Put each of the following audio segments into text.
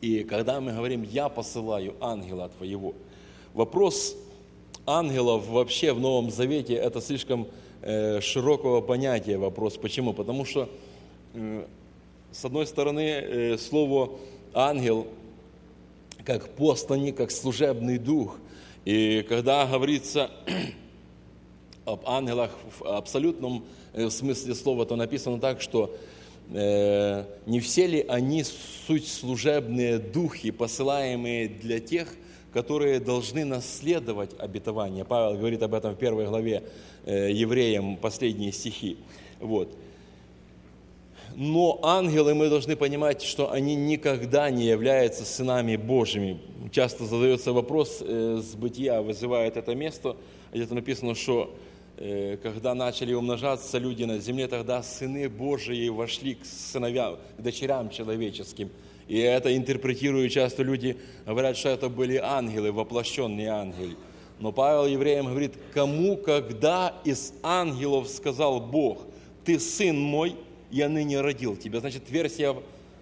И когда мы говорим «я посылаю ангела твоего», вопрос ангелов вообще в Новом Завете – это слишком широкого понятия вопрос. Почему? Потому что, с одной стороны, слово «ангел» как посланник, как служебный дух. И когда говорится об ангелах в абсолютном смысле слова, то написано так, что не все ли они суть служебные духи, посылаемые для тех, которые должны наследовать обетование. Павел говорит об этом в 1 главе Евреям, последние стихи. Вот. Но ангелы, мы должны понимать, что они никогда не являются сынами Божьими. Часто задается вопрос, с Бытия вызывает это место, где-то написано, что когда начали умножаться люди на земле, тогда сыны Божии вошли к сыновьям, к дочерям человеческим. И это интерпретируют часто люди, говорят, что это были ангелы, воплощенные ангелы. Но Павел евреям говорит, кому, когда из ангелов сказал Бог, ты сын мой, я ныне родил тебя. Значит, версия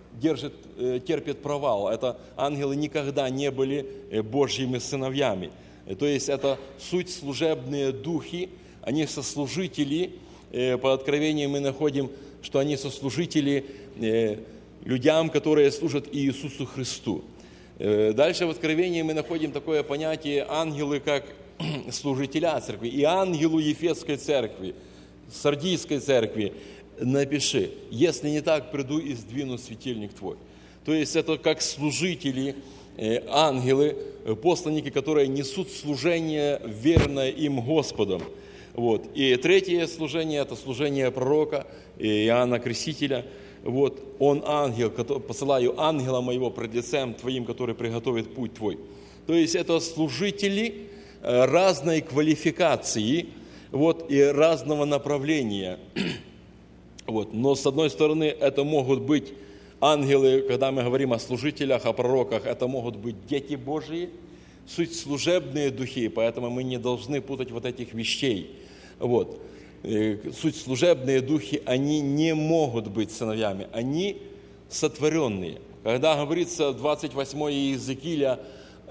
терпит провал. Это ангелы никогда не были Божьими сыновьями. То есть это суть служебные духи, они сослужители. По откровению мы находим, что они сослужители людям, которые служат Иисусу Христу. Дальше в Откровении мы находим такое понятие ангелы, как служителя церкви. И ангелу Ефесской церкви, Сардийской церкви напиши, если не так, приду и сдвину светильник твой. То есть это как служители, ангелы, посланники, которые несут служение верное им Господом. Вот. И третье служение – это служение пророка Иоанна Крестителя. Вот, он ангел, посылаю ангела моего пред лицем твоим, который приготовит путь твой. То есть это служители разной квалификации, вот, и разного направления. Вот. Но с одной стороны, это могут быть ангелы, когда мы говорим о служителях, о пророках, это могут быть дети Божьи, суть служебные духи, поэтому мы не должны путать вот этих вещей. Вот. Суть служебные духи, они не могут быть сыновьями, они сотворенные. Когда говорится 28 Иезекииля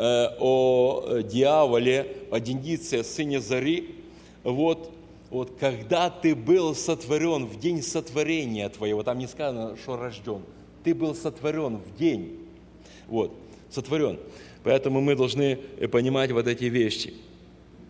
о дьяволе, о Денице, сыне Зари, вот когда ты был сотворен в день сотворения твоего, там не сказано, что рожден, ты был сотворен в день, вот, сотворен. Поэтому мы должны понимать вот эти вещи.